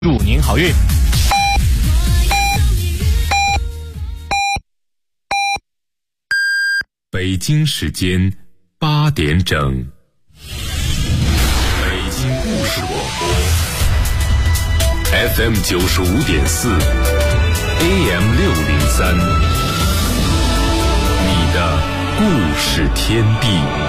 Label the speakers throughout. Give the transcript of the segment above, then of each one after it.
Speaker 1: 祝您好运。
Speaker 2: 北京时间8点整，北京故事广播 FM 95.4 AM 603，你的故事天地。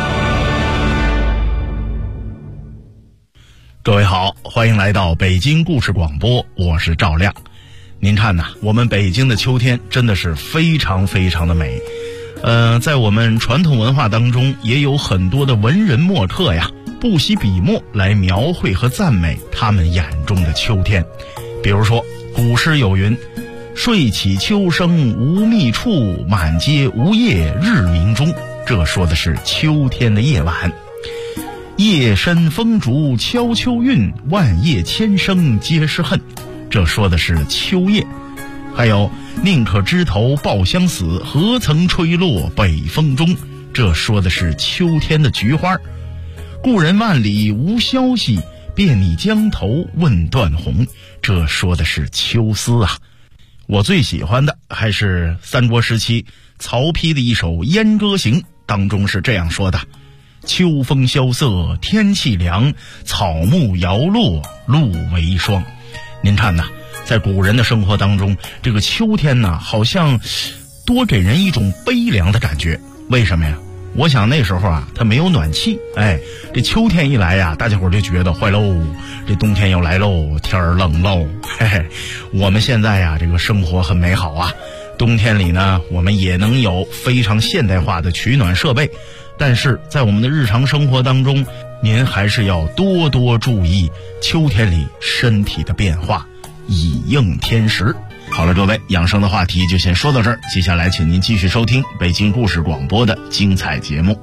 Speaker 3: 各位好，欢迎来到北京故事广播，我是赵亮。您看呐，我们北京的秋天真的是非常非常的美。在我们传统文化当中，也有很多的文人墨客呀，不惜笔墨来描绘和赞美他们眼中的秋天。比如说，古诗有云：“睡起秋声无觅处，满街无叶日明中。”这说的是秋天的夜晚。夜深风竹敲秋韵，万叶千声皆是恨。这说的是秋夜。还有宁可枝头抱香死，何曾吹落北风中。这说的是秋天的菊花。故人万里无消息，便拟江头问断鸿。这说的是秋思啊。我最喜欢的还是三国时期曹丕的一首《燕歌行》，当中是这样说的：秋风萧瑟天气凉，草木摇落露为霜。您看呐，在古人的生活当中，这个秋天呢，好像多给人一种悲凉的感觉。为什么呀？我想那时候啊，它没有暖气，这秋天一来呀，大家伙就觉得坏喽，这冬天要来喽，天儿冷喽。我们现在呀，这个生活很美好啊，冬天里呢，我们也能有非常现代化的取暖设备。但是在我们的日常生活当中，您还是要多多注意秋天里身体的变化，以应天时。好了，各位，养生的话题就先说到这儿，接下来请您继续收听北京故事广播的精彩节目。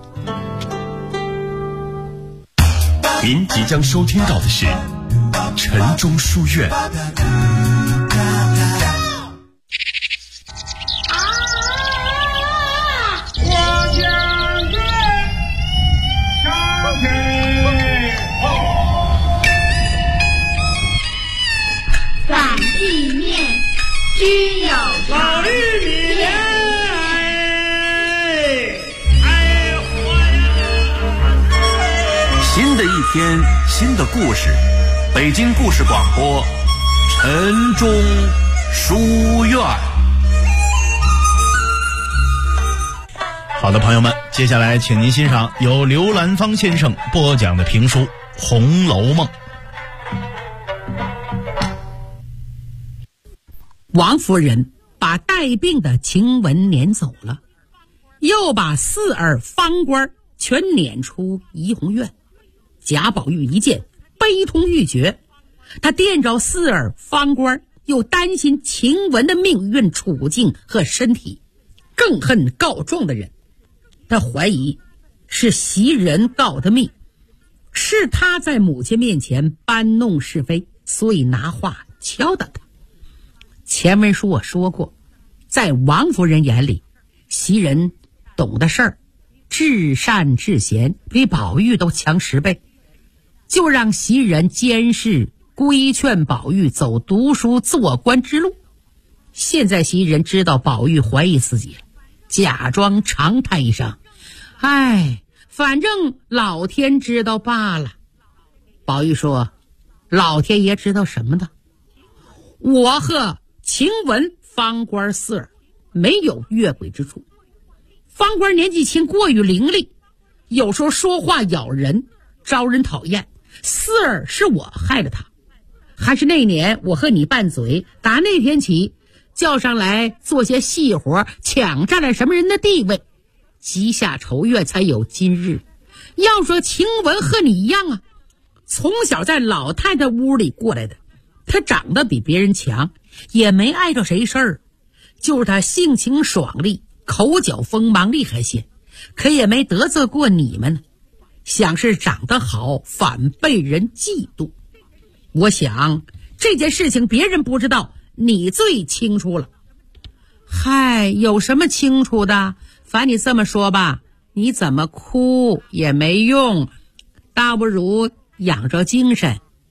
Speaker 2: 您即将收听到的是晨钟书院。
Speaker 4: 只有老玉米，
Speaker 5: 新的一天，新的故事，北京故事广播，晨钟书院。
Speaker 3: 好的，朋友们，接下来请您欣赏由刘兰芳先生播讲的评书《红楼梦》。
Speaker 6: 王夫人把带病的晴雯撵走了，又把四儿方官全撵出怡红院。贾宝玉一见，悲痛欲绝，他惦着四儿方官，又担心晴雯的命运处境和身体，更恨告状的人。他怀疑是袭人告的密，是他在母亲面前搬弄是非，所以拿话敲打他。前文书我说过，在王夫人眼里，袭人懂的事儿，至善至贤，比宝玉都强10倍，就让袭人监视规劝宝玉走读书做官之路。现在袭人知道宝玉怀疑自己了，假装长叹一声：“反正老天知道罢了。”宝玉说：“老天爷知道什么呢？我和晴雯、方官四儿没有越轨之处。方官年纪轻，过于伶俐，有时候说话咬人，招人讨厌。四儿是我害了他，还是那年我和你拌嘴，打那天起叫上来做些细活，抢占了什么人的地位，积下仇怨才有今日。要说晴雯和你一样啊，从小在老太太屋里过来的，她长得比别人强，也没碍着谁事儿，就是他性情爽利，口角锋芒厉害些，可也没得罪过你们呢。想是长得好，反被人嫉妒。我想这件事情别人不知道，你最清楚了。有什么清楚的？反你这么说吧，你怎么哭也没用，倒不如养着精神，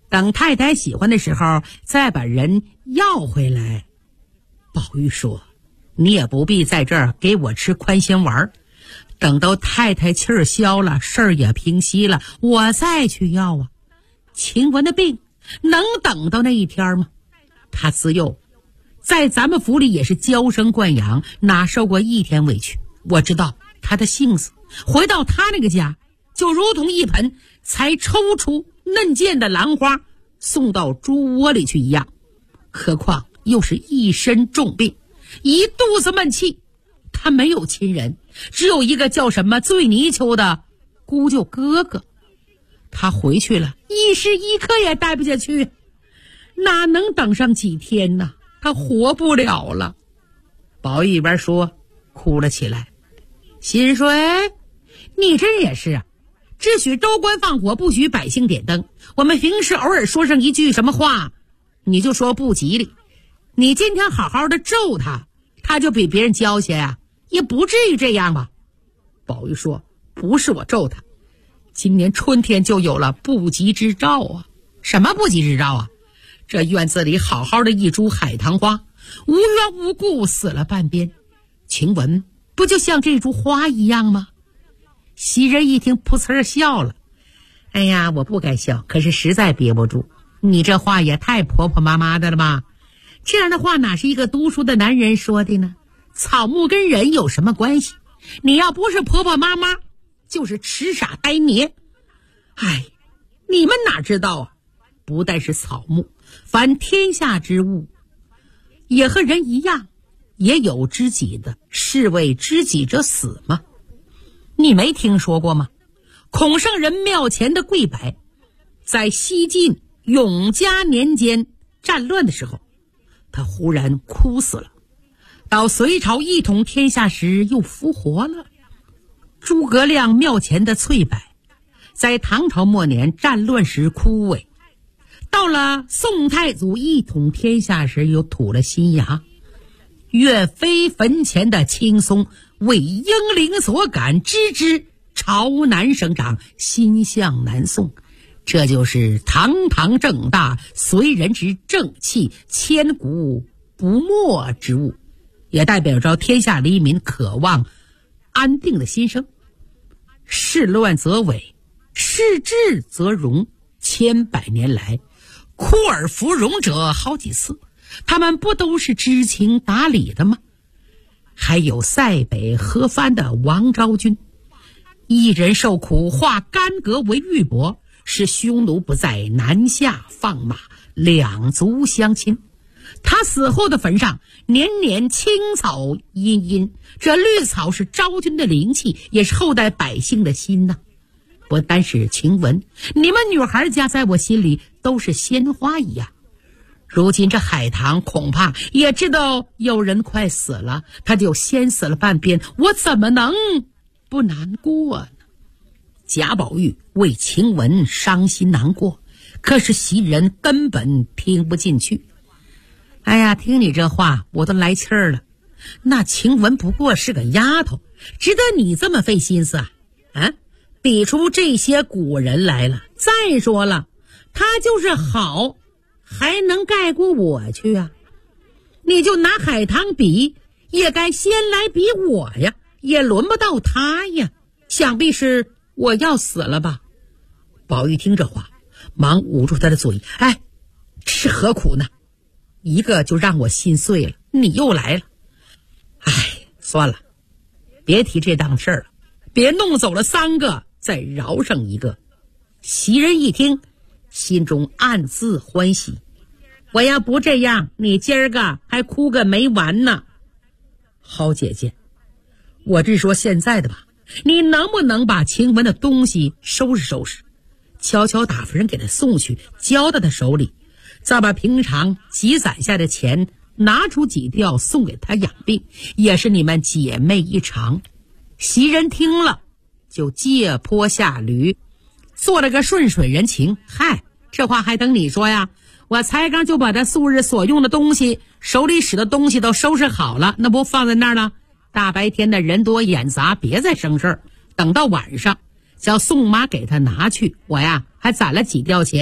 Speaker 6: 等太太喜欢的时候再把人要回来。宝玉说，你也不必在这儿给我吃宽心丸，等到太太气儿消了，事儿也平息了，我再去要啊。晴雯的病能等到那一天吗？他自幼在咱们府里也是娇生惯养，哪受过一天委屈。我知道他的性子，回到他那个家就如同一盆才抽出嫩见的兰花送到猪窝里去一样，何况又是一身重病，一肚子闷气。他没有亲人，只有一个叫什么醉泥鳅的姑舅哥哥。他回去了，一时一刻也待不下去，哪能等上几天呢？他活不了了。宝玉一边说哭了起来，心说，哎，你这也是啊，只许州官放火，不许百姓点灯。我们平时偶尔说上一句什么话，你就说不吉利。你今天好好的咒他，他就比别人娇些啊，也不至于这样吧。宝玉说，不是我咒他，今年春天就有了不吉之兆啊。什么不吉之兆啊？这院子里好好的一株海棠花，无缘无故死了半边。晴雯不就像这株花一样吗？袭人一听，噗呲笑了。哎呀，我不该笑，可是实在憋不住。你这话也太婆婆妈妈的了吧？这样的话哪是一个读书的男人说的呢？草木跟人有什么关系？你要不是婆婆妈妈，就是痴傻呆捏。哎，你们哪知道啊？不但是草木，凡天下之物也和人一样，也有知己的，是谓知己者死吗？你没听说过吗？孔圣人庙前的跪柏，在西晋永嘉年间战乱的时候，他忽然枯死了，到隋朝一统天下时又复活了。诸葛亮庙前的翠柏，在唐朝末年战乱时枯萎，到了宋太祖一统天下时又吐了新芽。岳飞坟前的青松，为英灵所感，枝枝朝南生长，心向南宋。这就是堂堂正大，随人之正气，千古不没之物，也代表着天下黎民渴望安定的心声。事乱则伪，事治则荣，千百年来哭而服荣者好几次，他们不都是知情达理的吗？还有塞北河藩的王昭君，一人受苦，化干戈为玉帛，使匈奴不再南下放马，两族相亲。他死后的坟上年年青草茵茵，这绿草是昭君的灵气，也是后代百姓的心呐。不单是晴雯，你们女孩家在我心里都是鲜花一样。如今这海棠恐怕也知道有人快死了，他就先死了半边，我怎么能不难过呢？贾宝玉为晴雯伤心难过，可是袭人根本听不进去。哎呀，听你这话我都来气儿了。那晴雯不过是个丫头，值得你这么费心思啊？比出这些古人来了。再说了，她就是好，还能盖过我去啊？你就拿海棠比，也该先来比我呀，也轮不到她呀。想必是我要死了吧？宝玉听这话，忙捂住他的嘴。哎，是何苦呢？一个就让我心碎了，你又来了。哎，算了，别提这档事儿了，别弄走了3个，再饶上1个。袭人一听，心中暗自欢喜。我要不这样，你今儿个还哭个没完呢。好姐姐，我这说现在的吧，你能不能把晴雯的东西收拾收拾，悄悄打发人给她送去，交到她手里，再把平常积攒下的钱拿出几吊送给她养病，也是你们姐妹一场。袭人听了就借坡下驴，做了个顺水人情。嗨，这话还等你说呀？我才刚就把他素日所用的东西，手里使的东西都收拾好了，那不放在那儿了？大白天的人多眼杂，别再生事儿。等到晚上叫宋妈给他拿去，我呀还攒了几吊钱，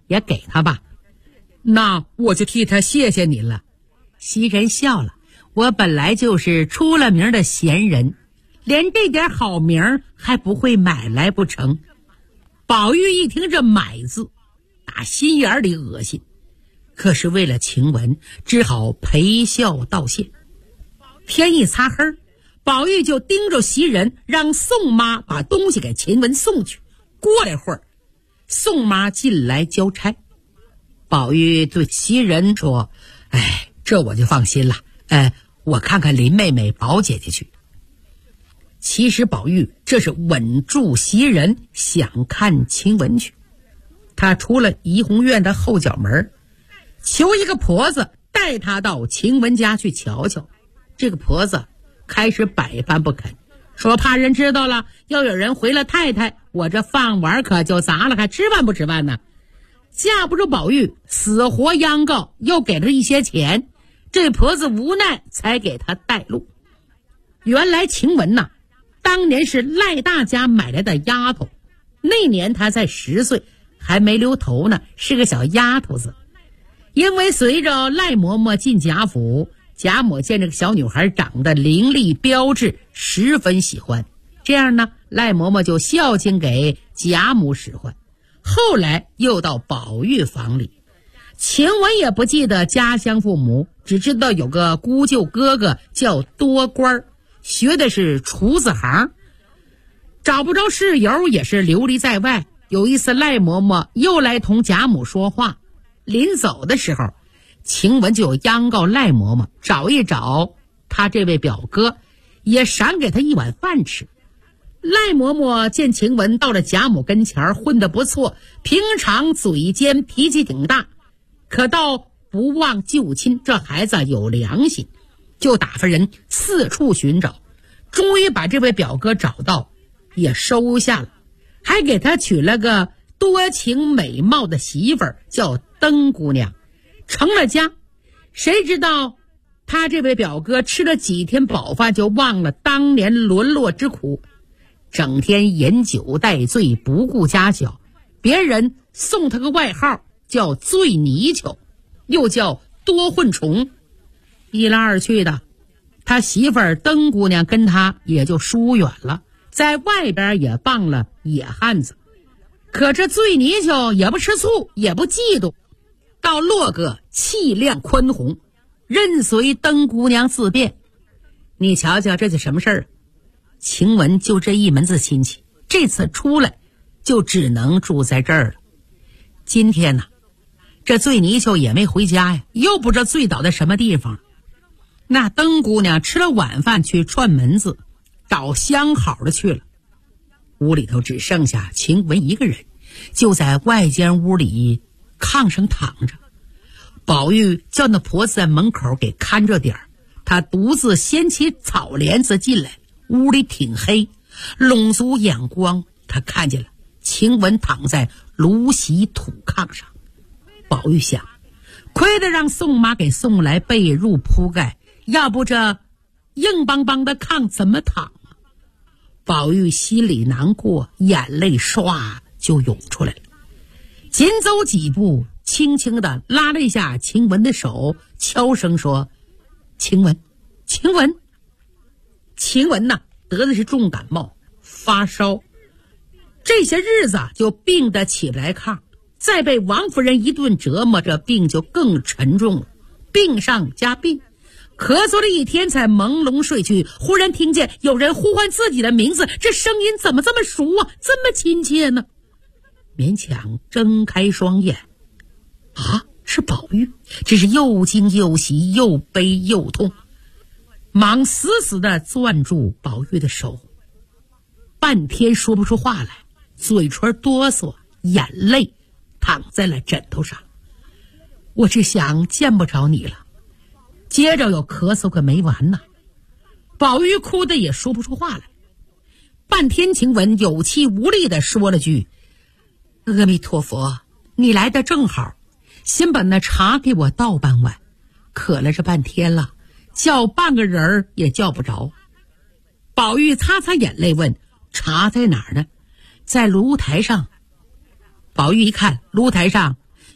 Speaker 6: 也给他吧。那我就替他谢谢你了。袭人笑了，我本来就是出了名的闲人，连这点好名还不会买来不成？宝玉一听这买字，打心眼里恶心，可是为了晴雯，只好陪笑道谢。天一擦黑，宝玉就盯着袭人，让宋妈把东西给晴雯送去。过了会儿，宋妈进来交差，宝玉对袭人说：这我就放心了，我看看林妹妹、宝姐姐去。其实宝玉这是稳住袭人，想看晴雯去。他出了怡红院的后角门，求一个婆子带他到晴雯家去瞧瞧。这个婆子开始百般不肯，说怕人知道了，要有人回了太太，我这饭碗可就砸了，还吃饭不吃饭呢？架不住宝玉死活央告，又给了一些钱，这婆子无奈才给他带路。原来晴雯呐，当年是赖大家买来的丫头，那年她才10岁，还没留头呢，是个小丫头子。因为随着赖嬷嬷进贾府，贾母见这个小女孩长得伶俐标致，十分喜欢，这样呢，赖嬷嬷就孝敬给贾母使唤。后来又到宝玉房里，晴雯也不记得家乡父母，只知道有个姑舅哥哥叫多官，学的是厨子行，找不着室友，也是流离在外。有一次赖嬷嬷又来同贾母说话，临走的时候，晴雯就央告赖嬷嬷找一找他这位表哥，也赏给他一碗饭吃。赖嬷嬷见晴雯到了贾母跟前混得不错，平常嘴尖脾气挺大，可倒不忘旧亲，这孩子有良心，就打发人四处寻找，终于把这位表哥找到，也收下了，还给他娶了个多情美貌的媳妇儿，叫灯姑娘，成了家。谁知道他这位表哥吃了几天饱饭，就忘了当年沦落之苦，整天饮酒带醉，不顾家小，别人送他个外号叫醉泥鳅，又叫多混虫。一来二去的，他媳妇儿灯姑娘跟他也就疏远了，在外边也傍了野汉子。可这醉泥鳅也不吃醋，也不嫉妒，倒落个气量宽宏，任随灯姑娘自便。你瞧瞧这是什么事儿？晴雯就这一门子亲戚，这次出来就只能住在这儿了。今天呢，这醉泥鳅也没回家呀，又不知道醉倒在什么地方。那灯姑娘吃了晚饭去串门子，找相好的去了。屋里头只剩下晴雯一个人，就在外间屋里炕上躺着。宝玉叫那婆子在门口给看着点儿，他独自掀起草帘子进来。屋里挺黑，拢足眼光，他看见了晴雯躺在芦席土炕上。宝玉想，亏得让宋妈给送来被褥铺盖，要不这硬邦邦的炕怎么躺啊？宝玉心里难过，眼泪唰就涌出来了。紧走几步，轻轻地拉了一下晴雯的手，悄声说：晴雯，晴雯。晴雯呐，得的是重感冒，发烧，这些日子就病得起不来炕，再被王夫人一顿折磨，这病就更沉重了，病上加病，咳嗽了一天才朦胧睡去，忽然听见有人呼唤自己的名字，这声音怎么这么熟啊，这么亲切呢？勉强睁开双眼，啊，是宝玉，这是又惊又喜，又悲又痛，忙死死地攥住宝玉的手，半天说不出话来，嘴唇哆嗦，眼泪躺在了枕头上。我只想见不着你了，接着又咳嗽个没完呢。宝玉哭得也说不出话来，半天晴雯有气无力地说了句：阿弥陀佛，你来的正好，先把那茶给我倒半碗，渴了这半天了，叫半个人儿也叫不着。宝玉擦擦眼泪问：茶在哪儿呢？在炉台上。宝玉一看炉台上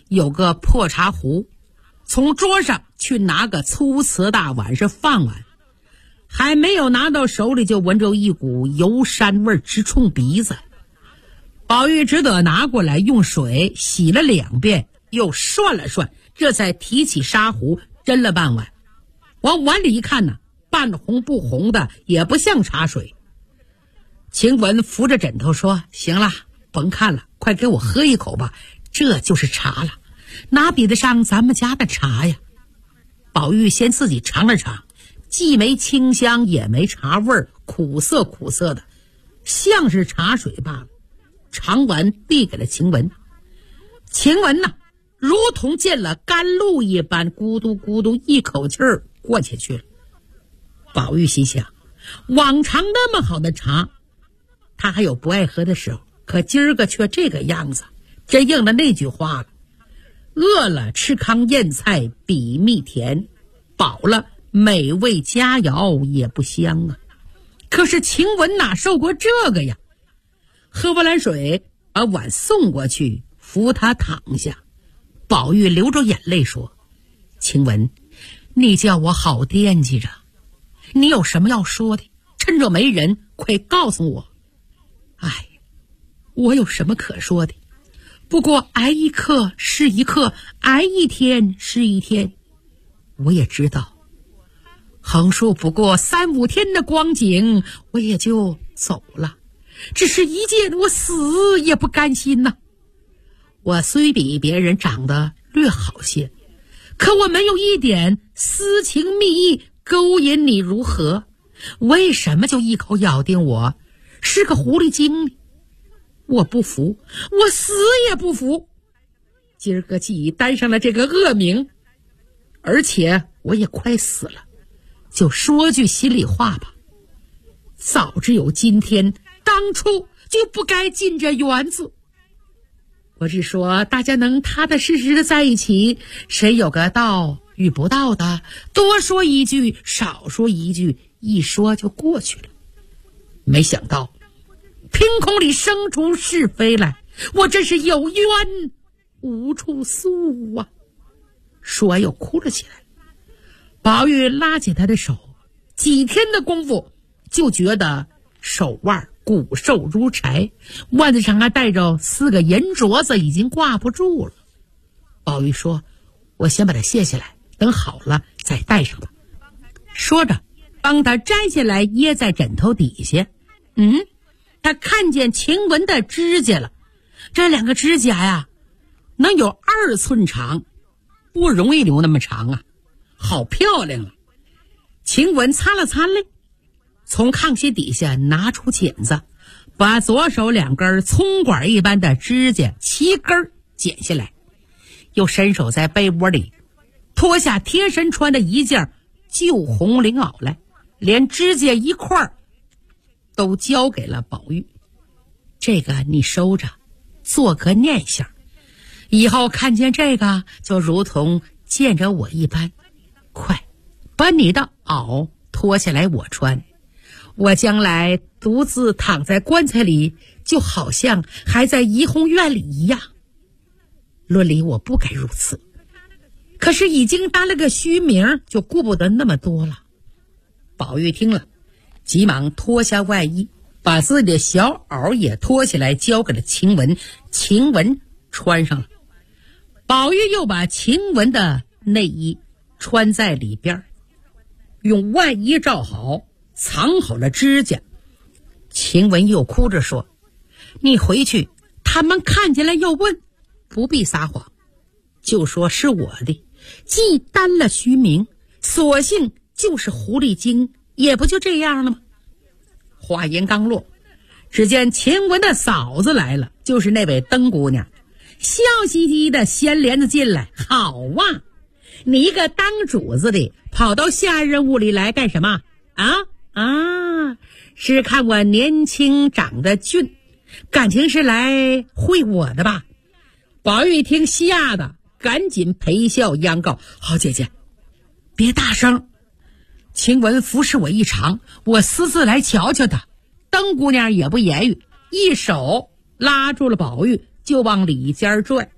Speaker 6: 有个破茶壶，从桌上去拿个粗瓷大碗是饭碗，还没有拿到手里就闻着一股油膻味直冲鼻子。宝玉只得拿过来用水洗了2遍，又涮了涮，这才提起砂壶斟了半碗。往碗里一看呢，半红不红的，也不像茶水。晴雯扶着枕头说：行了，甭看了，快给我喝一口吧，这就是茶了，哪比得上咱们家的茶呀。宝玉先自己尝了尝，既没清香也没茶味儿，苦涩苦涩的，像是茶水罢了。尝完递给了晴雯，晴雯呢如同见了甘露一般，咕嘟咕嘟一口气儿过下去了。宝玉心想，往常那么好的茶他还有不爱喝的时候，可今儿个却这个样子，真应了那句话了，饿了吃糠咽菜比蜜甜，饱了美味佳肴也不香啊。可是晴雯哪受过这个呀？喝完来水，把碗送过去，扶他躺下。宝玉流着眼泪说：晴雯，你叫我好惦记着，你有什么要说的，趁着没人快告诉我。哎，我有什么可说的，不过挨一刻是一刻，挨一天是一天。我也知道横竖不过3、5天的光景，我也就走了，只是一件我死也不甘心呐。我虽比别人长得略好些，可我没有一点私情蜜意勾引你如何？为什么就一口咬定我是个狐狸精呢？我不服，我死也不服。今儿个既已担上了这个恶名，而且我也快死了，就说句心里话吧，早知有今天，当初就不该进这园子。我只说大家能踏踏实实的在一起，谁有个道与不道的，多说一句少说一句，一说就过去了。没想到凭空里生出是非来，我真是有冤无处诉啊。说完又哭了起来。宝玉拉起他的手，几天的功夫就觉得手腕骨瘦如柴，腕子上还带着4个银镯子，已经挂不住了。宝玉说：我先把它卸下来，等好了再戴上吧。说着帮他摘下来掖在枕头底下。他看见晴雯的指甲了，这2个指甲呀能有2寸长，不容易留那么长啊，好漂亮啊。晴雯擦了擦泪，从炕席底下拿出剪子，把左手2根葱管一般的指甲7根剪下来，又伸手在被窝里脱下贴身穿的一件旧红绫袄来，连指甲一块都交给了宝玉。这个你收着，做个念想，以后看见这个就如同见着我一般。快把你的袄脱下来我穿，我将来独自躺在棺材里，就好像还在怡红院里一样。论理我不该如此，可是已经当了个虚名，就顾不得那么多了。宝玉听了，急忙脱下外衣，把自己的小袄也脱下来交给了晴雯。晴雯穿上了，宝玉又把晴雯的内衣穿在里边，用外衣罩好，藏好了指甲。晴雯又哭着说：你回去他们看见了又问，不必撒谎，就说是我的，既担了虚名，索性就是狐狸精，也不就这样了吗？话言刚落，只见晴雯的嫂子来了，就是那位灯姑娘，笑嘻嘻的掀帘子进来。好啊，你一个当主子的跑到下人屋里来干什么啊？是看我年轻长得俊，感情是来会我的吧？宝玉一听吓得赶紧陪笑央告：好姐姐别大声，晴雯服侍我一场，我私自来瞧瞧她。灯姑娘也不言语，一手拉住了宝玉就往里间拽。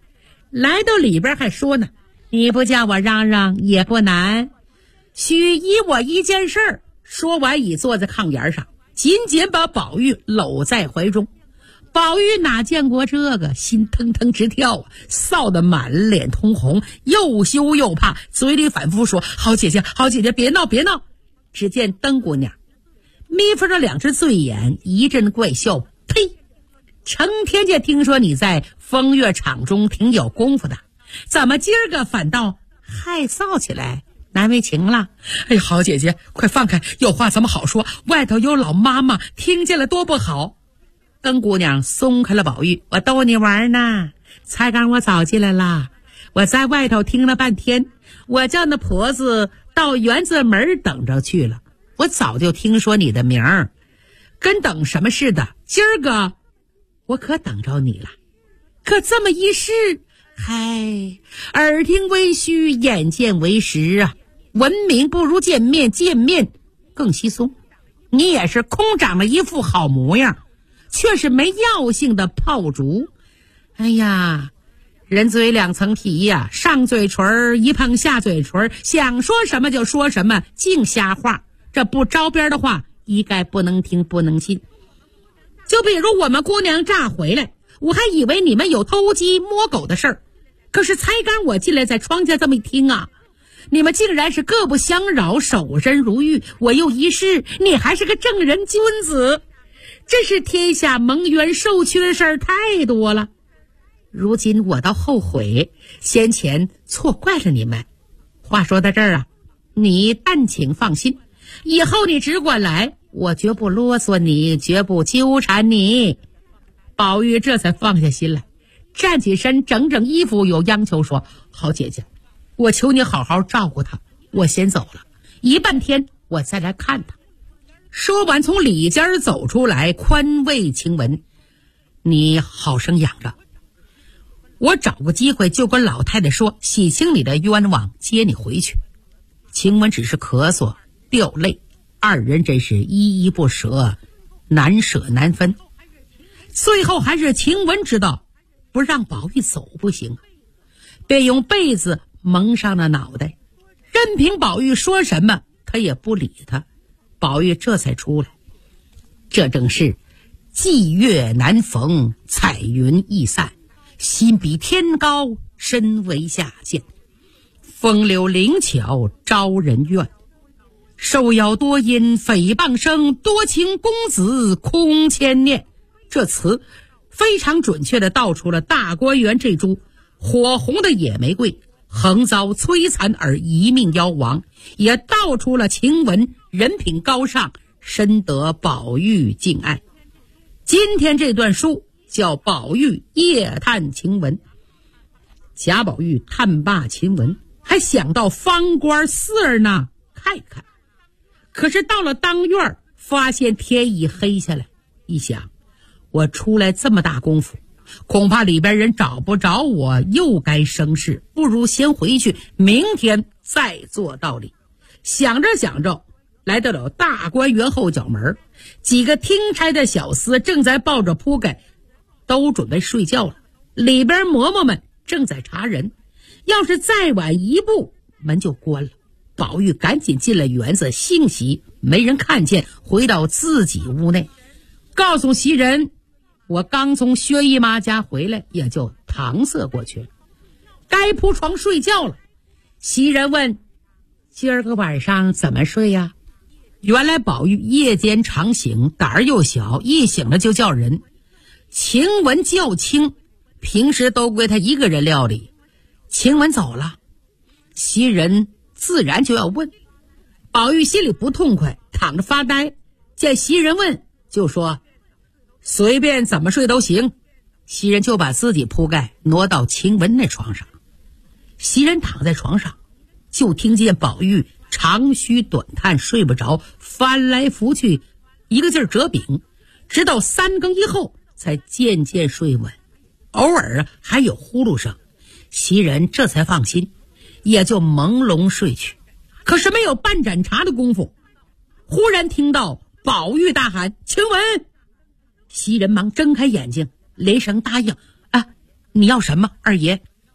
Speaker 6: 来到里边还说呢，你不叫我嚷嚷也不难，许依我一件事儿。说完已坐在炕沿上，紧紧把宝玉搂在怀中。宝玉哪见过这个，心腾腾直跳啊，臊得满脸通红，又羞又怕，嘴里反复说：好姐姐，好姐姐，别闹别闹。只见灯姑娘眯缝着两只醉眼，一阵怪笑，呸！成天就听说你在风月场中挺有功夫的，怎么今儿个反倒害臊起来，难为情了？哎呀，好姐姐，快放开，有话怎么好说，外头有老妈妈听见了多不好。灯姑娘松开了宝玉，我逗你玩呢，才刚我早进来了，我在外头听了半天，我叫那婆子到园子门等着去了，我早就听说你的名儿，跟等什么似的，今儿个我可等着你了。可这么一试，嗨，耳听为虚，眼见为实啊，闻名不如见面，见面更稀松。你也是空长了一副好模样，却是没药性的炮竹。哎呀，人嘴两层皮呀，上嘴唇一碰下嘴唇，想说什么就说什么，净瞎话。这不着边的话，一概不能听不能信。就比如我们姑娘乍回来，我还以为你们有偷鸡摸狗的事儿，可是才刚我进来在窗家这么一听啊，你们竟然是各不相扰，守身如玉。我又一试，你还是个正人君子，真是天下蒙冤受屈的事儿太多了。如今我倒后悔先前错怪了你们。话说到这儿啊，你但请放心，以后你只管来，我绝不啰嗦你，绝不纠缠你。宝玉这才放下心来，站起身整整衣服，有央求说：好姐姐，我求你好好照顾他，我先走了，一半天我再来看他。说完从里间走出来，宽慰晴雯：你好生养着，我找个机会就跟老太太说，洗清你的冤枉，接你回去。晴雯只是咳嗽掉泪，二人真是依依不舍，难舍难分。最后还是晴雯知道不让宝玉走不行，便用被子蒙上了脑袋，任凭宝玉说什么他也不理他。宝玉这才出来，这正是霁月难逢，彩云易散，心比天高，身为下贱，风流灵巧招人怨，受邀多因诽谤声，多情公子空牵念。这词非常准确地道出了大观园这株火红的野玫瑰横遭摧残而一命夭亡，也道出了晴雯人品高尚，深得宝玉敬爱。今天这段书叫宝玉夜探晴雯。贾宝玉探罢晴雯，还想到方官四儿那看一看，可是到了当院，发现天已黑下来，一想我出来这么大功夫，恐怕里边人找不着我，又该生事，不如先回去，明天再做道理。想着想着，来到了大观园后角门，几个听差的小厮正在抱着铺盖，都准备睡觉了。里边嬷嬷们正在查人，要是再晚一步，门就关了。宝玉赶紧进了园子，幸喜没人看见，回到自己屋内，告诉袭人我刚从薛姨妈家回来，也就搪塞过去了，该铺床睡觉了。袭人问今儿个晚上怎么睡呀？原来宝玉夜间常醒，胆儿又小，一醒了就叫人。晴雯较轻，平时都归他一个人料理。晴雯走了，袭人自然就要问。宝玉心里不痛快，躺着发呆，见袭人问就说随便怎么睡都行。袭人就把自己铺盖挪到晴雯那床上。袭人躺在床上，就听见宝玉长吁短叹，睡不着，翻来覆去，一个劲儿折饼，直到3更以后才渐渐睡稳，偶尔还有呼噜声。袭人这才放心，也就朦胧睡去。可是没有半盏茶的功夫，忽然听到宝玉大喊晴雯。袭人忙睁开眼睛，连声答应：啊，你要什么？二爷。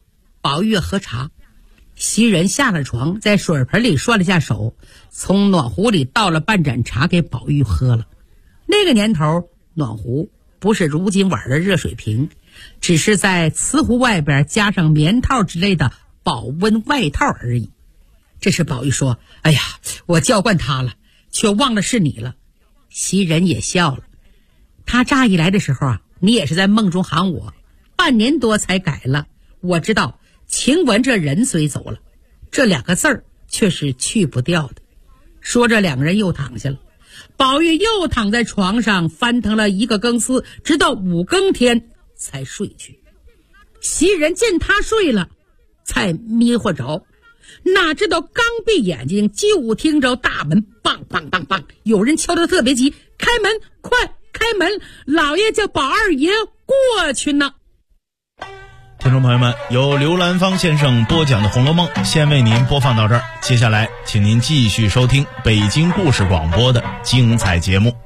Speaker 6: 宝玉喝茶。袭人下了床，在水盆里涮了下手，从暖壶里倒了半盏茶给宝玉喝了。那个年头，暖壶不是如今碗的热水瓶，只是在瓷壶外边加上棉套之类的保温外套而已。这时宝玉说：哎呀，我叫惯他了，却忘了是你了。袭人也笑了，他乍一来的时候啊，你也是在梦中喊我，半年多才改了。我知道晴雯这人虽走了，这2个字儿却是去不掉的。说着2个人又躺下了，宝玉又躺在床上翻腾了1个更厮，直到5更天才睡去。袭人见他睡了，才迷糊着，哪知道刚闭眼睛，就听着大门梆梆梆梆，有人敲得特别急，开门，快开门，老爷叫宝二爷过去呢。
Speaker 3: 听众朋友们，由刘兰芳先生播讲的《红楼梦》先为您播放到这儿，接下来请您继续收听北京故事广播的精彩节目。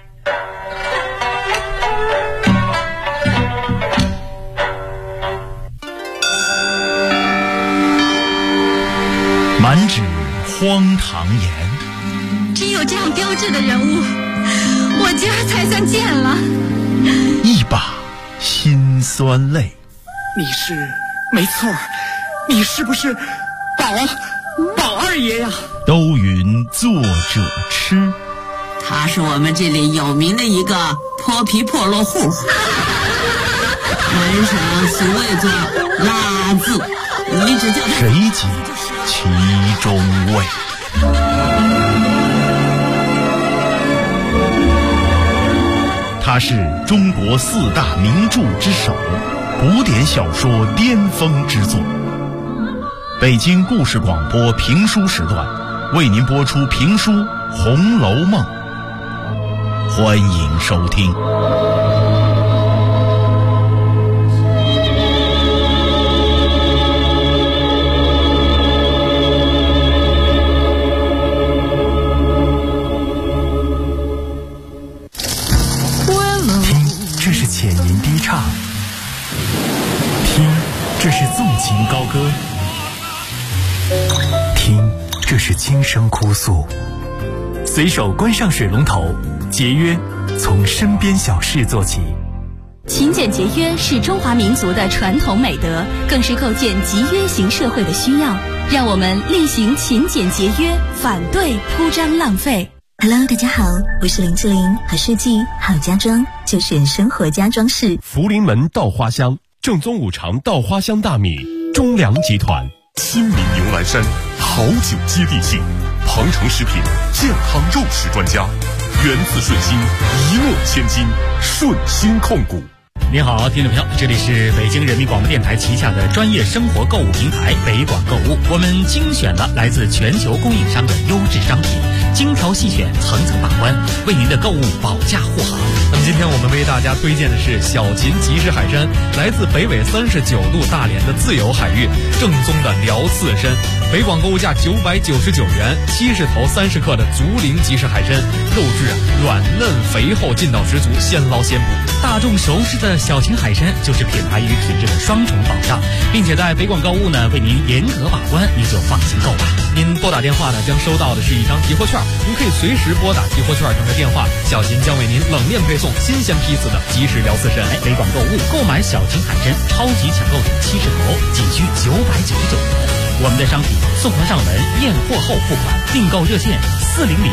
Speaker 3: 满纸荒唐言，
Speaker 4: 只有这样标致的人物，我今儿才算见了。
Speaker 3: 一把辛酸泪。
Speaker 1: 你是没错，你是不是宝二爷呀？
Speaker 3: 都云作者痴，
Speaker 7: 他是我们这里有名的一个泼皮破落户，门上俗谓作拉字，你只叫他
Speaker 3: 谁解其中味？他是中国4大名著之首，古典小说巅峰之作。北京故事广播评书时段为您播出评书《红楼梦》，欢迎收听。
Speaker 8: 这是浅吟低唱，听，这是纵情高歌，听，这是轻声哭诉。随手关上水龙头，节约从身边小事做起。
Speaker 9: 勤俭节约是中华民族的传统美德，更是构建集约型社会的需要。让我们力行勤俭节约，反对铺张浪费。
Speaker 10: Hello， 大家好，我是林志玲，好设计好家装就选生活家装饰。
Speaker 2: 福临门稻花香，正宗5常稻花香大米，中粮集团。亲民牛栏山，好酒接地气。鹏程食品健康肉食专家，源自顺心，一诺千金，顺心控股。
Speaker 11: 您好，听众朋友，这里是北京人民广播电台旗下的专业生活购物平台北广购物，我们精选了来自全球供应商的优质商品，精挑细选，层层把关，为您的购物保驾护航。
Speaker 12: 那么今天我们为大家推荐的是小秦集市海参，来自北纬39度大连的自由海域，正宗的辽刺参。北广购物价999元，70头30克的竹林集市海参，肉质软嫩肥厚，劲道十足，现捞现捕。
Speaker 11: 大众熟识的小秦海参就是品牌与品质的双重保障，并且在北广购物呢为您严格把关，您就放心购吧。
Speaker 12: 您拨打电话呢将收到的是一张提货券，您可以随时拨打提货券上的电话，小秦将为您冷链配送新鲜批次的即食辽刺参。
Speaker 11: 北广购物购买小秦海参超级抢购礼70头，仅需999元。我们的商品送货上门，验货后付款，订购热线400